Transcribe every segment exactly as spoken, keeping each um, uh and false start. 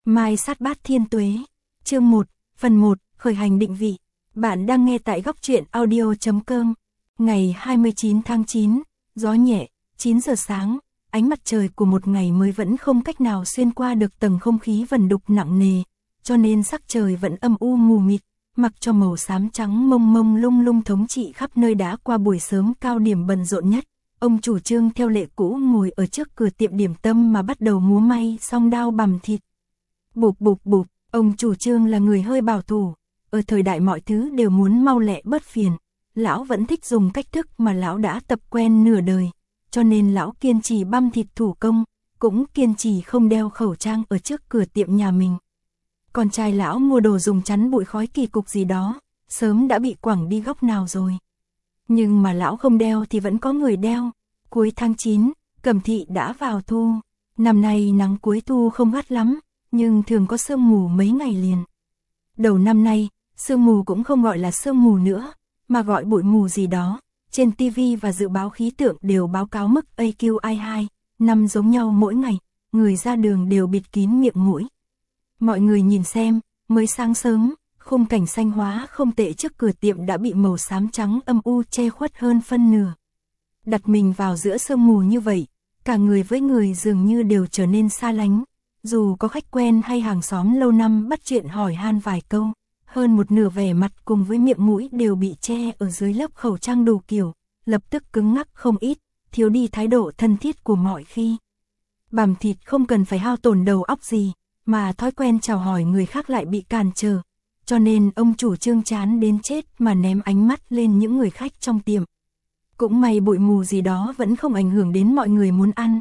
Mai sát bát thiên tuế. Chương một, phần một, khởi hành định vị. Bạn đang nghe tại góc truyện audio chấm com. Ngày hai mươi chín tháng chín, gió nhẹ, chín giờ sáng, ánh mặt trời của một ngày mới vẫn không cách nào xuyên qua được tầng không khí vần đục nặng nề, cho nên sắc trời vẫn âm u mù mịt, mặc cho màu xám trắng mông mông lung lung thống trị khắp nơi. Đã qua buổi sớm cao điểm bận rộn nhất, ông chủ Trương theo lệ cũ ngồi ở trước cửa tiệm điểm tâm mà bắt đầu múa may song đao bằm thịt. Bụp bụp bụp, ông chủ Trương là người hơi bảo thủ, ở thời đại mọi thứ đều muốn mau lẹ bớt phiền, lão vẫn thích dùng cách thức mà lão đã tập quen nửa đời, cho nên lão kiên trì băm thịt thủ công, cũng kiên trì không đeo khẩu trang ở trước cửa tiệm nhà mình. Con trai lão mua đồ dùng chắn bụi khói kỳ cục gì đó, sớm đã bị quẳng đi góc nào rồi. Nhưng mà lão không đeo thì vẫn có người đeo. Cuối tháng chín, Cẩm Thị đã vào thu. Năm nay nắng cuối thu không gắt lắm, nhưng thường có sương mù mấy ngày liền. Đầu năm nay, sương mù cũng không gọi là sương mù nữa, mà gọi bụi mù gì đó. Trên ti vi và dự báo khí tượng đều báo cáo mức a quy i hai, năm giống nhau mỗi ngày, người ra đường đều bịt kín miệng mũi. Mọi người nhìn xem, mới sáng sớm, khung cảnh xanh hóa không tệ trước cửa tiệm đã bị màu xám trắng âm u che khuất hơn phân nửa. Đặt mình vào giữa sương mù như vậy, cả người với người dường như đều trở nên xa lánh. Dù có khách quen hay hàng xóm lâu năm bắt chuyện hỏi han vài câu, hơn một nửa vẻ mặt cùng với miệng mũi đều bị che ở dưới lớp khẩu trang đủ kiểu, lập tức cứng ngắc không ít, thiếu đi thái độ thân thiết của mọi khi. Bằm thịt không cần phải hao tổn đầu óc gì, mà thói quen chào hỏi người khác lại bị cản trở, cho nên ông chủ Trương chán đến chết mà ném ánh mắt lên những người khách trong tiệm. Cũng may bụi mù gì đó vẫn không ảnh hưởng đến mọi người muốn ăn.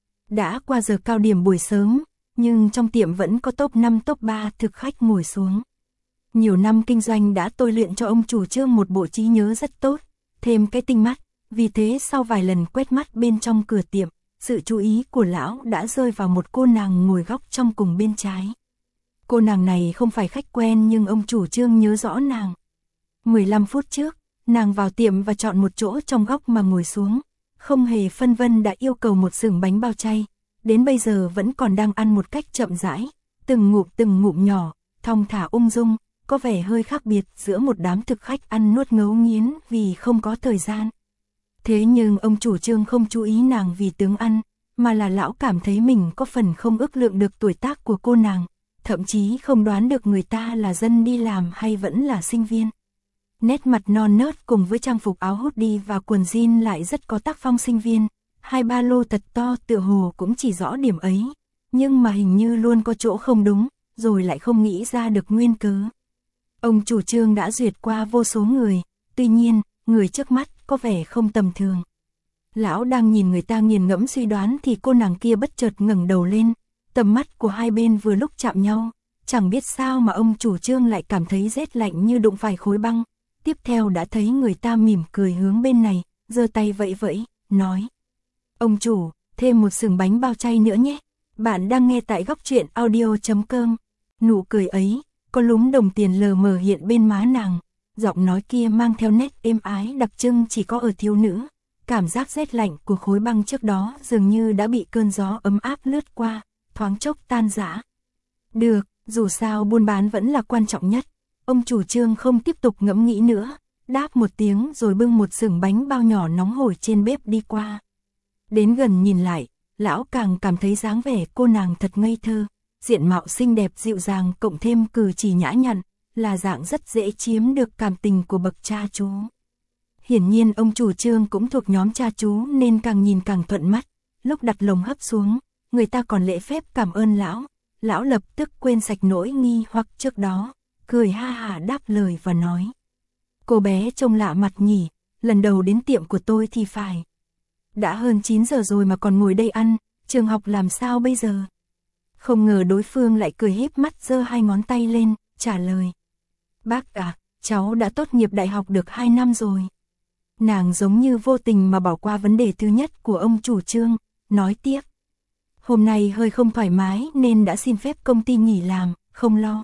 Đã qua giờ cao điểm buổi sớm, nhưng trong tiệm vẫn có top năm top ba thực khách ngồi xuống. Nhiều năm kinh doanh đã tôi luyện cho ông chủ Trương một bộ trí nhớ rất tốt, thêm cái tinh mắt, vì thế sau vài lần quét mắt bên trong cửa tiệm, sự chú ý của lão đã rơi vào một cô nàng ngồi góc trong cùng bên trái. Cô nàng này không phải khách quen nhưng ông chủ Trương nhớ rõ nàng. mười lăm phút trước, nàng vào tiệm và chọn một chỗ trong góc mà ngồi xuống, không hề phân vân đã yêu cầu một xưởng bánh bao chay, đến bây giờ vẫn còn đang ăn một cách chậm rãi, từng ngụm từng ngụm nhỏ, thong thả ung dung, có vẻ hơi khác biệt giữa một đám thực khách ăn nuốt ngấu nghiến vì không có thời gian. Thế nhưng ông chủ Trương không chú ý nàng vì tướng ăn, mà là lão cảm thấy mình có phần không ước lượng được tuổi tác của cô nàng, thậm chí không đoán được người ta là dân đi làm hay vẫn là sinh viên. Nét mặt non nớt cùng với trang phục áo hoodie và quần jean lại rất có tác phong sinh viên, hai ba lô thật to tựa hồ cũng chỉ rõ điểm ấy, nhưng mà hình như luôn có chỗ không đúng, rồi lại không nghĩ ra được nguyên cớ. Ông chủ Trương đã duyệt qua vô số người, tuy nhiên, người trước mắt có vẻ không tầm thường. Lão đang nhìn người ta nghiền ngẫm suy đoán thì cô nàng kia bất chợt ngẩng đầu lên, tầm mắt của hai bên vừa lúc chạm nhau, chẳng biết sao mà ông chủ Trương lại cảm thấy rét lạnh như đụng phải khối băng. Tiếp theo đã thấy người ta mỉm cười hướng bên này, giơ tay vẫy vẫy, nói: "Ông chủ, thêm một xưởng bánh bao chay nữa nhé." Bạn đang nghe tại góc truyện audio chấm com. Nụ cười ấy, có lúm đồng tiền lờ mờ hiện bên má nàng, giọng nói kia mang theo nét êm ái đặc trưng chỉ có ở thiếu nữ. Cảm giác rét lạnh của khối băng trước đó dường như đã bị cơn gió ấm áp lướt qua, thoáng chốc tan rã. Được, dù sao buôn bán vẫn là quan trọng nhất. Ông chủ Trương không tiếp tục ngẫm nghĩ nữa, đáp một tiếng rồi bưng một xưởng bánh bao nhỏ nóng hổi trên bếp đi qua. Đến gần nhìn lại, lão càng cảm thấy dáng vẻ cô nàng thật ngây thơ, diện mạo xinh đẹp dịu dàng cộng thêm cử chỉ nhã nhặn, là dạng rất dễ chiếm được cảm tình của bậc cha chú. Hiển nhiên ông chủ Trương cũng thuộc nhóm cha chú nên càng nhìn càng thuận mắt, lúc đặt lồng hấp xuống, người ta còn lễ phép cảm ơn lão, lão lập tức quên sạch nỗi nghi hoặc trước đó, cười ha hả đáp lời và nói: "Cô bé trông lạ mặt nhỉ, lần đầu đến tiệm của tôi thì phải. Đã hơn chín giờ rồi mà còn ngồi đây ăn, trường học làm sao bây giờ?" Không ngờ đối phương lại cười híp mắt giơ hai ngón tay lên, trả lời: "Bác à, cháu đã tốt nghiệp đại học được hai năm rồi." Nàng giống như vô tình mà bỏ qua vấn đề thứ nhất của ông chủ Trương, nói tiếp: "Hôm nay hơi không thoải mái nên đã xin phép công ty nghỉ làm, không lo."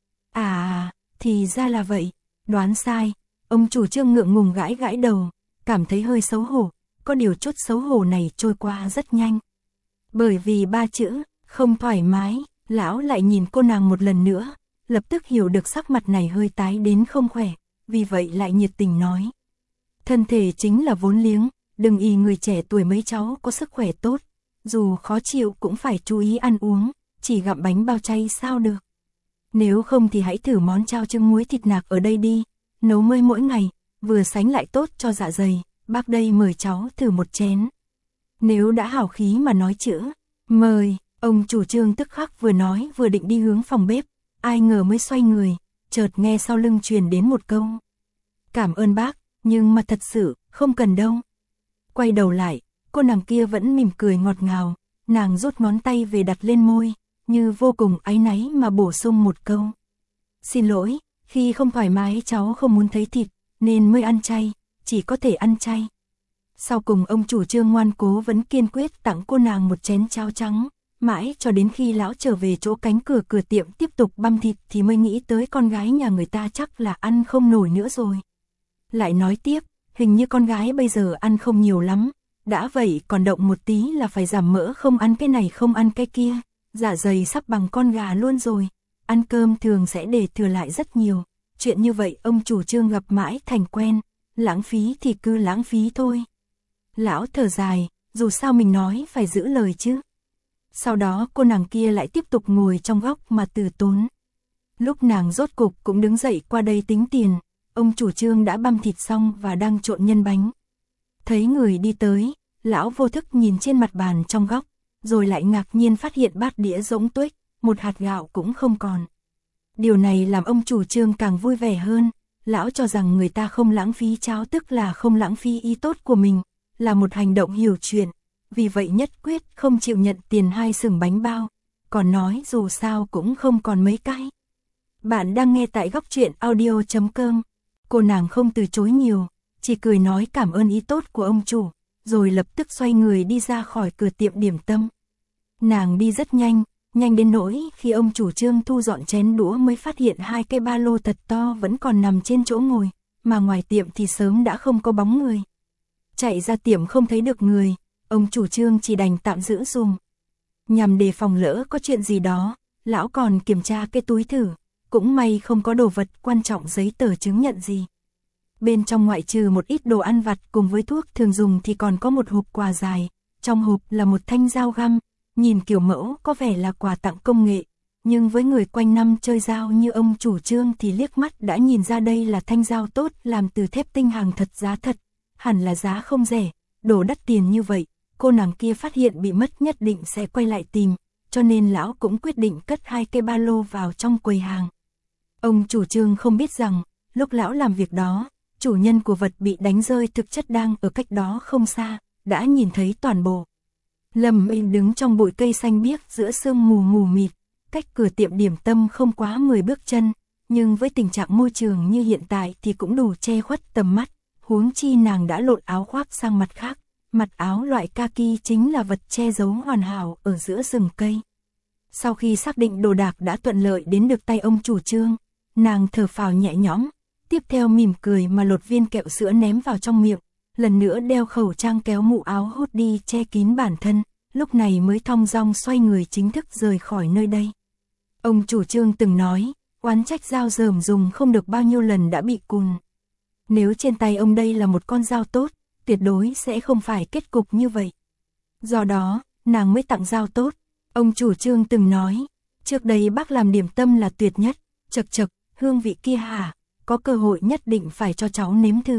À, thì ra là vậy, đoán sai. Ông chủ Trương ngượng ngùng gãi gãi đầu, cảm thấy hơi xấu hổ, có điều chút xấu hổ này trôi qua rất nhanh. Bởi vì ba chữ, không thoải mái, Lão lại nhìn cô nàng một lần nữa, lập tức hiểu được sắc mặt này hơi tái đến không khỏe, vì vậy lại nhiệt tình nói. Thân thể chính là vốn liếng, đừng y người trẻ tuổi mấy cháu có sức khỏe tốt, dù khó chịu cũng phải chú ý ăn uống, chỉ gặm bánh bao chay sao được. Nếu không thì hãy thử món chao trứng muối thịt nạc ở đây đi, nấu mới mỗi ngày, vừa sánh lại tốt cho dạ dày, bác đây mời cháu thử một chén. Nếu đã hào khí mà nói chữ, mời, ông chủ Trương tức khắc vừa nói vừa định đi hướng phòng bếp, ai ngờ mới xoay người, chợt nghe sau lưng truyền đến một câu. Cảm ơn bác, nhưng mà thật sự, không cần đâu. Quay đầu lại, cô nàng kia vẫn mỉm cười ngọt ngào, nàng rút ngón tay về đặt lên môi, như vô cùng áy náy mà bổ sung một câu. Xin lỗi, khi không thoải mái cháu không muốn thấy thịt, nên mới ăn chay, chỉ có thể ăn chay. Sau cùng ông chủ Trương ngoan cố vẫn kiên quyết tặng cô nàng một chén cháo trắng, mãi cho đến khi lão trở về chỗ cánh cửa cửa tiệm tiếp tục băm thịt thì mới nghĩ tới con gái nhà người ta chắc là ăn không nổi nữa rồi. Lại nói tiếp, hình như con gái bây giờ ăn không nhiều lắm, đã vậy còn động một tí là phải giảm mỡ, không ăn cái này không ăn cái kia, dạ dày sắp bằng con gà luôn rồi, ăn cơm thường sẽ để thừa lại rất nhiều, chuyện như vậy ông chủ Trương gặp mãi thành quen, lãng phí thì cứ lãng phí thôi. Lão thở dài, dù sao mình nói phải giữ lời chứ. Sau đó cô nàng kia lại tiếp tục ngồi trong góc mà từ tốn. Lúc nàng rốt cục cũng đứng dậy qua đây tính tiền, ông chủ Trương đã băm thịt xong và đang trộn nhân bánh. Thấy người đi tới, lão vô thức nhìn trên mặt bàn trong góc, rồi lại ngạc nhiên phát hiện bát đĩa rỗng tuếch, một hạt gạo cũng không còn. Điều này làm ông chủ Trương càng vui vẻ hơn, lão cho rằng người ta không lãng phí cháo tức là không lãng phí ý tốt của mình, là một hành động hiểu chuyện, vì vậy nhất quyết không chịu nhận tiền hai sừng bánh bao, còn nói dù sao cũng không còn mấy cái. Bạn đang nghe tại góc truyện audio chấm com, cô nàng không từ chối nhiều, chỉ cười nói cảm ơn ý tốt của ông chủ, rồi lập tức xoay người đi ra khỏi cửa tiệm điểm tâm. Nàng đi rất nhanh, nhanh đến nỗi khi ông chủ Trương thu dọn chén đũa mới phát hiện hai cái ba lô thật to vẫn còn nằm trên chỗ ngồi, mà ngoài tiệm thì sớm đã không có bóng người. Chạy ra tiệm không thấy được người, ông chủ Trương chỉ đành tạm giữ dùm. Nhằm đề phòng lỡ có chuyện gì đó, lão còn kiểm tra cái túi thử, cũng may không có đồ vật quan trọng giấy tờ chứng nhận gì. Bên trong ngoại trừ một ít đồ ăn vặt cùng với thuốc thường dùng thì còn có một hộp quà dài, trong hộp là một thanh dao găm, nhìn kiểu mẫu có vẻ là quà tặng công nghệ, nhưng với người quanh năm chơi dao như ông chủ Trương thì liếc mắt đã nhìn ra đây là thanh dao tốt làm từ thép tinh hàng thật giá thật, hẳn là giá không rẻ, đồ đắt tiền như vậy, cô nàng kia phát hiện bị mất nhất định sẽ quay lại tìm, cho nên lão cũng quyết định cất hai cái ba lô vào trong quầy hàng. Ông chủ Trương không biết rằng, lúc lão làm việc đó, chủ nhân của vật bị đánh rơi thực chất đang ở cách đó không xa, đã nhìn thấy toàn bộ. Lâm Minh đứng trong bụi cây xanh biếc giữa sương mù mù mịt, cách cửa tiệm điểm tâm không quá mười bước chân, nhưng với tình trạng môi trường như hiện tại thì cũng đủ che khuất tầm mắt, huống chi nàng đã lộn áo khoác sang mặt khác, mặt áo loại kaki chính là vật che giấu hoàn hảo ở giữa rừng cây. Sau khi xác định đồ đạc đã thuận lợi đến được tay ông chủ Trương, nàng thở phào nhẹ nhõm, tiếp theo mỉm cười mà lột viên kẹo sữa ném vào trong miệng, lần nữa đeo khẩu trang kéo mũ áo hoodie che kín bản thân, lúc này mới thong dong xoay người chính thức rời khỏi nơi đây. Ông chủ Trương từng nói, oán trách dao dởm dùng không được bao nhiêu lần đã bị cùn. Nếu trên tay ông đây là một con dao tốt, tuyệt đối sẽ không phải kết cục như vậy. Do đó, nàng mới tặng dao tốt. Ông chủ Trương từng nói, trước đây bác làm điểm tâm là tuyệt nhất, chật chật, hương vị kia hả, có cơ hội nhất định phải cho cháu nếm thử.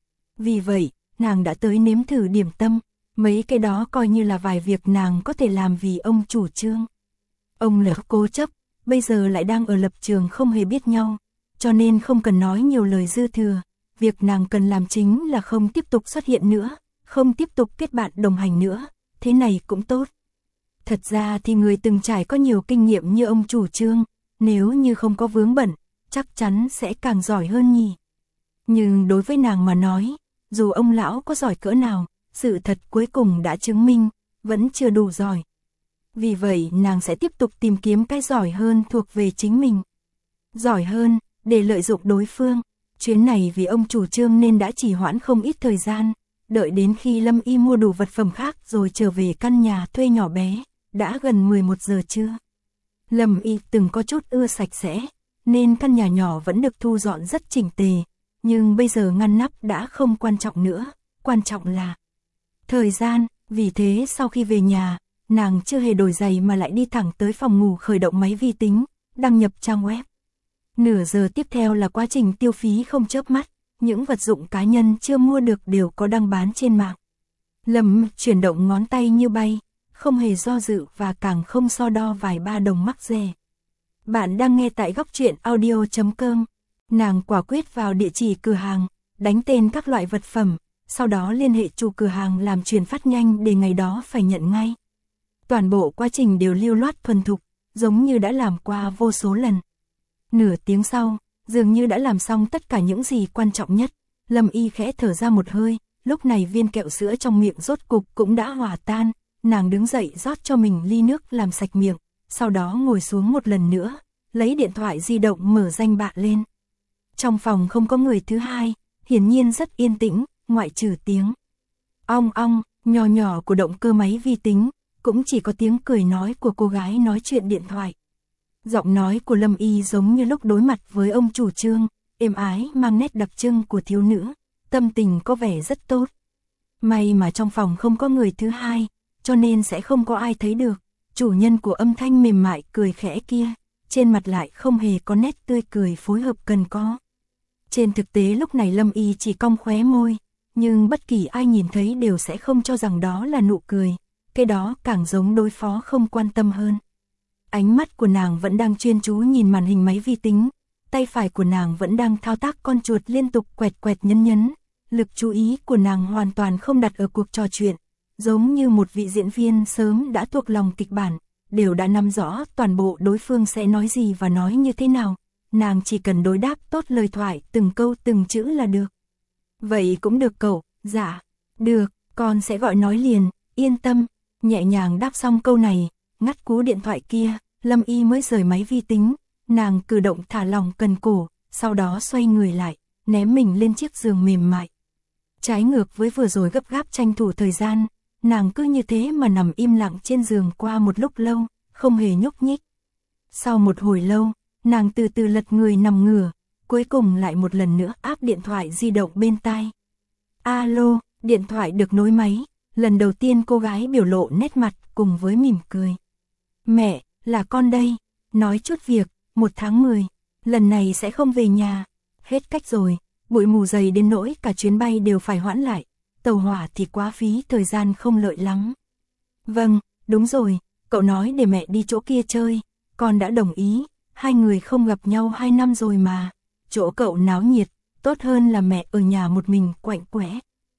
Vì vậy, nàng đã tới nếm thử điểm tâm, mấy cái đó coi như là vài việc nàng có thể làm vì ông chủ Trương. Ông là cố chấp, bây giờ lại đang ở lập trường không hề biết nhau, cho nên không cần nói nhiều lời dư thừa, việc nàng cần làm chính là không tiếp tục xuất hiện nữa, không tiếp tục kết bạn đồng hành nữa, thế này cũng tốt. Thật ra thì người từng trải có nhiều kinh nghiệm như ông chủ Trương, nếu như không có vướng bận, chắc chắn sẽ càng giỏi hơn nhỉ. Nhưng đối với nàng mà nói, dù ông lão có giỏi cỡ nào, sự thật cuối cùng đã chứng minh, vẫn chưa đủ giỏi. Vì vậy nàng sẽ tiếp tục tìm kiếm cái giỏi hơn thuộc về chính mình. Giỏi hơn, để lợi dụng đối phương. Chuyến này vì ông chủ Trương nên đã trì hoãn không ít thời gian, đợi đến khi Lâm Y mua đủ vật phẩm khác rồi trở về căn nhà thuê nhỏ bé, đã gần mười một giờ trưa. Lâm Y từng có chút ưa sạch sẽ, nên căn nhà nhỏ vẫn được thu dọn rất chỉnh tề, nhưng bây giờ ngăn nắp đã không quan trọng nữa, quan trọng là thời gian. Vì thế sau khi về nhà, nàng chưa hề đổi giày mà lại đi thẳng tới phòng ngủ khởi động máy vi tính, đăng nhập trang web. Nửa giờ tiếp theo là quá trình tiêu phí không chớp mắt, những vật dụng cá nhân chưa mua được đều có đăng bán trên mạng. Lâm chuyển động ngón tay như bay, không hề do dự và càng không so đo vài ba đồng mắc rẻ. Bạn đang nghe tại góc truyện audio chấm com. Nàng quả quyết vào địa chỉ cửa hàng, đánh tên các loại vật phẩm, sau đó liên hệ chủ cửa hàng làm chuyển phát nhanh để ngày đó phải nhận ngay. Toàn bộ quá trình đều lưu loát thuần thục, giống như đã làm qua vô số lần. Nửa tiếng sau, dường như đã làm xong tất cả những gì quan trọng nhất, Lâm Y khẽ thở ra một hơi, lúc này viên kẹo sữa trong miệng rốt cục cũng đã hòa tan, nàng đứng dậy rót cho mình ly nước làm sạch miệng, sau đó ngồi xuống một lần nữa, lấy điện thoại di động mở danh bạ lên. Trong phòng không có người thứ hai, hiển nhiên rất yên tĩnh, ngoại trừ tiếng ong ong, nhỏ nhỏ của động cơ máy vi tính, cũng chỉ có tiếng cười nói của cô gái nói chuyện điện thoại. Giọng nói của Lâm Y giống như lúc đối mặt với ông chủ Trương, êm ái mang nét đặc trưng của thiếu nữ, tâm tình có vẻ rất tốt. May mà trong phòng không có người thứ hai, cho nên sẽ không có ai thấy được, chủ nhân của âm thanh mềm mại cười khẽ kia, trên mặt lại không hề có nét tươi cười phối hợp cần có. Trên thực tế lúc này Lâm Y chỉ cong khóe môi, nhưng bất kỳ ai nhìn thấy đều sẽ không cho rằng đó là nụ cười, cái đó càng giống đối phó không quan tâm hơn. Ánh mắt của nàng vẫn đang chuyên chú nhìn màn hình máy vi tính, tay phải của nàng vẫn đang thao tác con chuột liên tục quẹt quẹt nhấn nhấn, lực chú ý của nàng hoàn toàn không đặt ở cuộc trò chuyện, giống như một vị diễn viên sớm đã thuộc lòng kịch bản, đều đã nắm rõ toàn bộ đối phương sẽ nói gì và nói như thế nào, nàng chỉ cần đối đáp tốt lời thoại từng câu từng chữ là được. Vậy cũng được cậu, dạ, được, con sẽ gọi nói liền, yên tâm, nhẹ nhàng đáp xong câu này, ngắt cú điện thoại kia, Lâm Y mới rời máy vi tính, nàng cử động thả lỏng cần cổ, sau đó xoay người lại, ném mình lên chiếc giường mềm mại. Trái ngược với vừa rồi gấp gáp tranh thủ thời gian, nàng cứ như thế mà nằm im lặng trên giường qua một lúc lâu, không hề nhúc nhích. Sau một hồi lâu, nàng từ từ lật người nằm ngửa, cuối cùng lại một lần nữa áp điện thoại di động bên tai. Alo, điện thoại được nối máy, lần đầu tiên cô gái biểu lộ nét mặt cùng với mỉm cười. Mẹ, là con đây, nói chút việc, một tháng mười, lần này sẽ không về nhà, hết cách rồi, bụi mù dày đến nỗi cả chuyến bay đều phải hoãn lại, tàu hỏa thì quá phí thời gian không lợi lắm. Vâng, đúng rồi, cậu nói để mẹ đi chỗ kia chơi, con đã đồng ý, hai người không gặp nhau hai năm rồi mà, chỗ cậu náo nhiệt, tốt hơn là mẹ ở nhà một mình quạnh quẽ.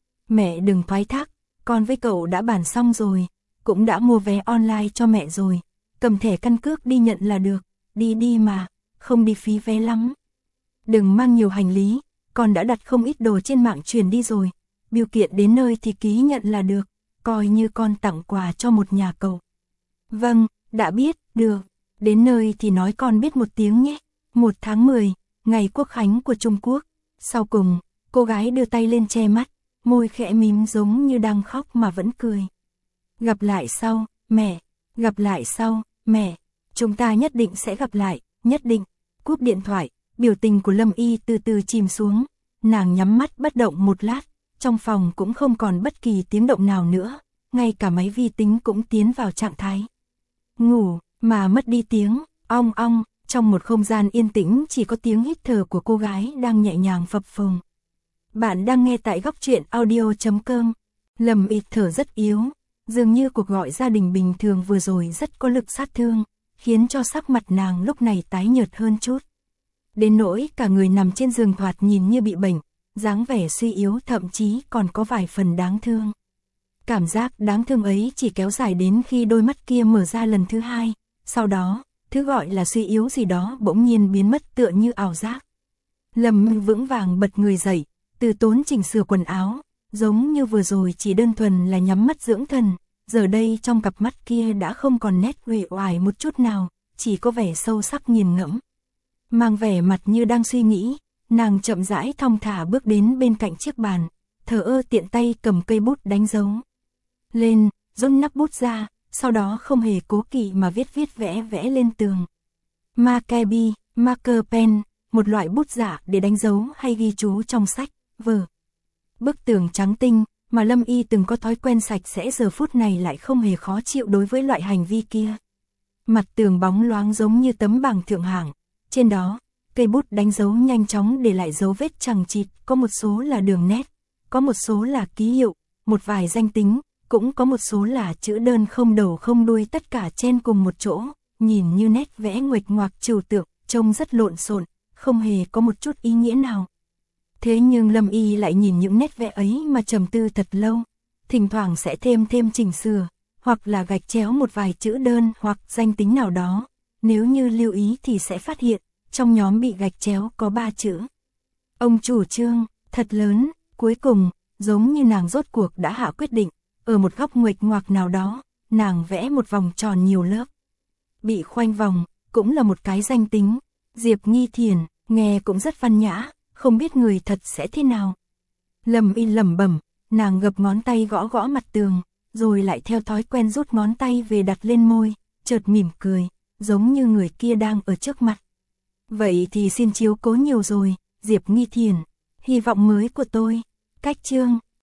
Mẹ đừng thoái thác, con với cậu đã bàn xong rồi, cũng đã mua vé online cho mẹ rồi, cầm thẻ căn cước đi nhận là được, đi đi mà, không đi phí vé lắm. Đừng mang nhiều hành lý, con đã đặt không ít đồ trên mạng truyền đi rồi, bưu kiện đến nơi thì ký nhận là được, coi như con tặng quà cho một nhà cậu. Vâng, đã biết, được, đến nơi thì nói con biết một tiếng nhé. Một tháng mười, ngày Quốc khánh của Trung Quốc. Sau cùng, cô gái đưa tay lên che mắt, môi khẽ mím giống như đang khóc mà vẫn cười. Gặp lại sau, mẹ, gặp lại sau, mẹ, chúng ta nhất định sẽ gặp lại, nhất định. Cúp điện thoại, biểu tình của Lâm Y từ từ chìm xuống, nàng nhắm mắt bất động một lát, trong phòng cũng không còn bất kỳ tiếng động nào nữa, ngay cả máy vi tính cũng tiến vào trạng thái ngủ, mà mất đi tiếng ong ong, trong một không gian yên tĩnh chỉ có tiếng hít thở của cô gái đang nhẹ nhàng phập phồng. Bạn đang nghe tại góc truyện audio chấm com. Lâm Y thở rất yếu, dường như cuộc gọi gia đình bình thường vừa rồi rất có lực sát thương, khiến cho sắc mặt nàng lúc này tái nhợt hơn chút. Đến nỗi cả người nằm trên giường thoạt nhìn như bị bệnh, dáng vẻ suy yếu thậm chí còn có vài phần đáng thương. Cảm giác đáng thương ấy chỉ kéo dài đến khi đôi mắt kia mở ra lần thứ hai, sau đó, thứ gọi là suy yếu gì đó bỗng nhiên biến mất tựa như ảo giác. Lâm vững vàng bật người dậy, từ tốn chỉnh sửa quần áo, giống như vừa rồi chỉ đơn thuần là nhắm mắt dưỡng thần, giờ đây trong cặp mắt kia đã không còn nét uể oải một chút nào, chỉ có vẻ sâu sắc nghiền ngẫm. Mang vẻ mặt như đang suy nghĩ, nàng chậm rãi thong thả bước đến bên cạnh chiếc bàn, thờ ơ tiện tay cầm cây bút đánh dấu lên, rút nắp bút ra, sau đó không hề cố kỵ mà viết viết vẽ vẽ lên tường. Maccabi, marker pen, một loại bút giả để đánh dấu hay ghi chú trong sách, vở. Bức tường trắng tinh, mà Lâm Y từng có thói quen sạch sẽ giờ phút này lại không hề khó chịu đối với loại hành vi kia. Mặt tường bóng loáng giống như tấm bảng thượng hạng, trên đó, cây bút đánh dấu nhanh chóng để lại dấu vết chằng chịt, có một số là đường nét, có một số là ký hiệu, một vài danh tính, cũng có một số là chữ đơn không đầu không đuôi, tất cả trên cùng một chỗ, nhìn như nét vẽ nguệch ngoạc trừu tượng, trông rất lộn xộn, không hề có một chút ý nghĩa nào. Thế nhưng Lâm Y lại nhìn những nét vẽ ấy mà trầm tư thật lâu, thỉnh thoảng sẽ thêm thêm chỉnh sửa, hoặc là gạch chéo một vài chữ đơn hoặc danh tính nào đó, nếu như lưu ý thì sẽ phát hiện, trong nhóm bị gạch chéo có ba chữ. Ông chủ Trương, thật lớn, cuối cùng, giống như nàng rốt cuộc đã hạ quyết định, ở một góc nguệch ngoạc nào đó, nàng vẽ một vòng tròn nhiều lớp. Bị khoanh vòng, cũng là một cái danh tính, Diệp Nghi Thiền, nghe cũng rất văn nhã, không biết người thật sẽ thế nào. Lâm Y lẩm bẩm, nàng gập ngón tay gõ gõ mặt tường, rồi lại theo thói quen rút ngón tay về đặt lên môi, chợt mỉm cười, giống như người kia đang ở trước mặt. Vậy thì xin chiếu cố nhiều rồi, Diệp Nghi Thiền, hy vọng mới của tôi, cách chương.